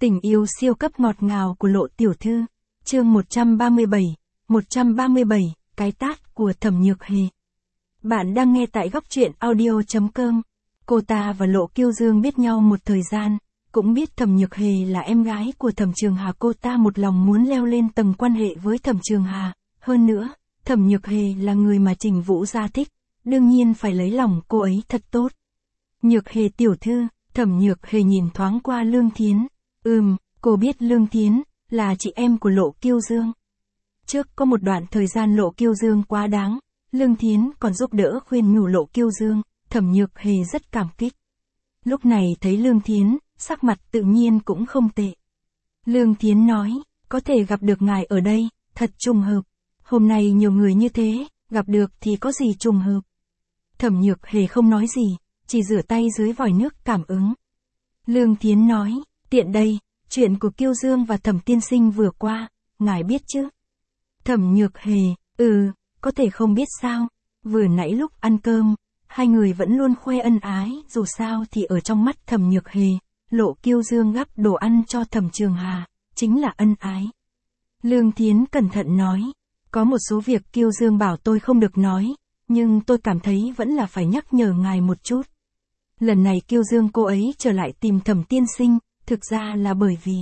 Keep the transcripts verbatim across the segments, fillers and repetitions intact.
Tình yêu siêu cấp ngọt ngào của Lộ tiểu thư, chương một trăm ba mươi bảy, một trăm ba mươi bảy, cái tát của Thẩm Nhược Hề. Bạn đang nghe tại góc truyện audio chấm com. Cô ta và Lộ Kiêu Dương biết nhau một thời gian, cũng biết Thẩm Nhược Hề là em gái của Thẩm Trường Hà. Cô ta một lòng muốn leo lên tầng quan hệ với Thẩm Trường Hà, hơn nữa, Thẩm Nhược Hề là người mà Trình Vũ Gia thích, đương nhiên phải lấy lòng cô ấy thật tốt. Nhược Hề tiểu thư, Thẩm Nhược Hề nhìn thoáng qua Lương Thiến. Ừm, cô biết Lương Thiến là chị em của Lộ Kiêu Dương. Trước có một đoạn thời gian Lộ Kiêu Dương quá đáng, Lương Thiến còn giúp đỡ khuyên nhủ Lộ Kiêu Dương, Thẩm Nhược Hề rất cảm kích. Lúc này thấy Lương Thiến, sắc mặt tự nhiên cũng không tệ. Lương Thiến nói, có thể gặp được ngài ở đây, thật trùng hợp. Hôm nay nhiều người như thế, gặp được thì có gì trùng hợp. Thẩm Nhược Hề không nói gì, chỉ rửa tay dưới vòi nước cảm ứng. Lương Thiến nói, tiện đây, chuyện của Kiêu Dương và Thẩm tiên sinh vừa qua, ngài biết chứ? Thẩm Nhược Hề, ừ, có thể không biết sao, vừa nãy lúc ăn cơm, hai người vẫn luôn khoe ân ái, dù sao thì ở trong mắt Thẩm Nhược Hề, Lộ Kiêu Dương gắp đồ ăn cho Thẩm Trường Hà, chính là ân ái. Lương Thiến cẩn thận nói, có một số việc Kiêu Dương bảo tôi không được nói, nhưng tôi cảm thấy vẫn là phải nhắc nhở ngài một chút. Lần này Kiêu Dương cô ấy trở lại tìm Thẩm tiên sinh, thực ra là bởi vì...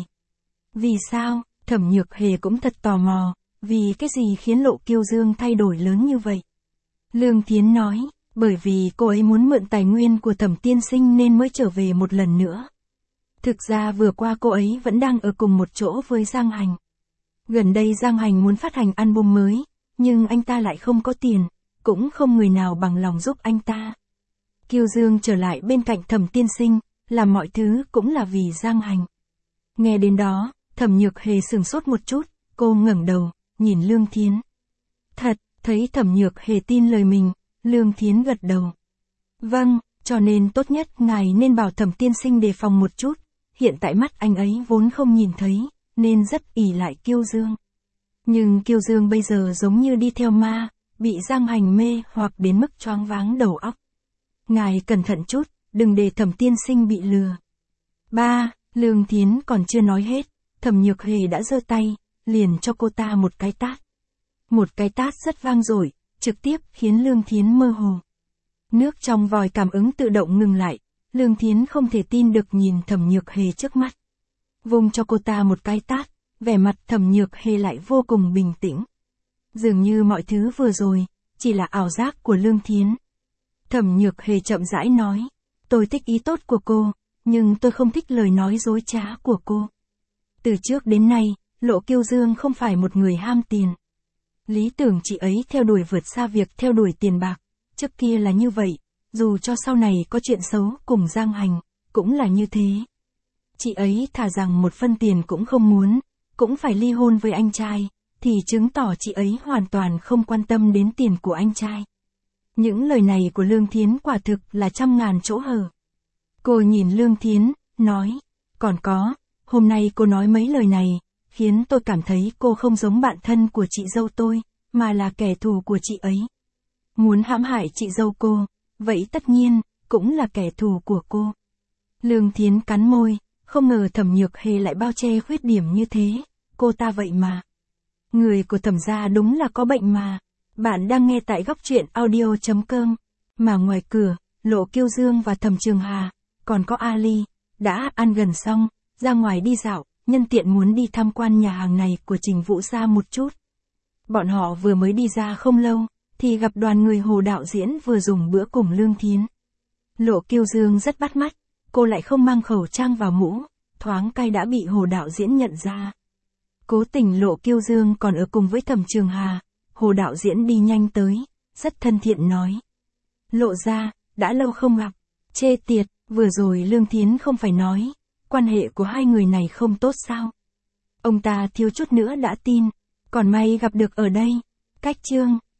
Vì sao? Thẩm Nhược Hề cũng thật tò mò, vì cái gì khiến Lộ Kiêu Dương thay đổi lớn như vậy? Lương Thiến nói, bởi vì cô ấy muốn mượn tài nguyên của Thẩm tiên sinh nên mới trở về một lần nữa. Thực ra vừa qua cô ấy vẫn đang ở cùng một chỗ với Giang Hành. Gần đây Giang Hành muốn phát hành album mới, nhưng anh ta lại không có tiền, cũng không người nào bằng lòng giúp anh ta. Kiêu Dương trở lại bên cạnh Thẩm tiên sinh, làm mọi thứ cũng là vì Giang Hành. Nghe đến đó, Thẩm Nhược Hề sửng sốt một chút, cô ngẩng đầu, nhìn Lương Thiến. Thật, thấy Thẩm Nhược Hề tin lời mình, Lương Thiến gật đầu. Vâng, cho nên tốt nhất ngài nên bảo Thẩm tiên sinh đề phòng một chút, hiện tại mắt anh ấy vốn không nhìn thấy, nên rất ỷ lại Kiêu Dương. Nhưng Kiêu Dương bây giờ giống như đi theo ma, bị Giang Hành mê hoặc đến mức choáng váng đầu óc. Ngài cẩn thận chút, đừng để Thẩm tiên sinh bị lừa. Ba, Lương Thiến còn chưa nói hết, Thẩm Nhược Hề đã giơ tay, liền cho cô ta một cái tát. Một cái tát rất vang dội, trực tiếp khiến Lương Thiến mơ hồ. Nước trong vòi cảm ứng tự động ngừng lại, Lương Thiến không thể tin được nhìn Thẩm Nhược Hề trước mắt. Vung cho cô ta một cái tát, vẻ mặt Thẩm Nhược Hề lại vô cùng bình tĩnh. Dường như mọi thứ vừa rồi, chỉ là ảo giác của Lương Thiến. Thẩm Nhược Hề chậm rãi nói, tôi thích ý tốt của cô, nhưng tôi không thích lời nói dối trá của cô. Từ trước đến nay, Lộ Kiêu Dương không phải một người ham tiền. Lý tưởng chị ấy theo đuổi vượt xa việc theo đuổi tiền bạc, trước kia là như vậy, dù cho sau này có chuyện xấu cùng Giang Hành, cũng là như thế. Chị ấy thà rằng một phân tiền cũng không muốn, cũng phải ly hôn với anh trai, thì chứng tỏ chị ấy hoàn toàn không quan tâm đến tiền của anh trai. Những lời này của Lương Thiến quả thực là trăm ngàn chỗ hở. Cô nhìn Lương Thiến, nói, còn có, hôm nay cô nói mấy lời này, khiến tôi cảm thấy cô không giống bạn thân của chị dâu tôi, mà là kẻ thù của chị ấy. Muốn hãm hại chị dâu cô, vậy tất nhiên, cũng là kẻ thù của cô. Lương Thiến cắn môi, không ngờ Thẩm Nhược Hề lại bao che khuyết điểm như thế, cô ta vậy mà. Người của Thẩm gia đúng là có bệnh mà. Bạn đang nghe tại góc truyện audio chấm com, mà ngoài cửa, Lộ Kiêu Dương và Thẩm Trường Hà, còn có Ali, đã ăn gần xong, ra ngoài đi dạo, nhân tiện muốn đi tham quan nhà hàng này của Trình Vũ Gia một chút. Bọn họ vừa mới đi ra không lâu, thì gặp đoàn người Hồ đạo diễn vừa dùng bữa cùng Lương Thiến. Lộ Kiêu Dương rất bắt mắt, cô lại không mang khẩu trang vào mũ, thoáng cay đã bị Hồ đạo diễn nhận ra. Cố tình Lộ Kiêu Dương còn ở cùng với Thẩm Trường Hà. Hồ đạo diễn đi nhanh tới, rất thân thiện nói. Lộ ra, đã lâu không gặp, chê tiệt, vừa rồi Lương Thiến không phải nói, quan hệ của hai người này không tốt sao? Ông ta thiếu chút nữa đã tin, còn may gặp được ở đây. Cách chương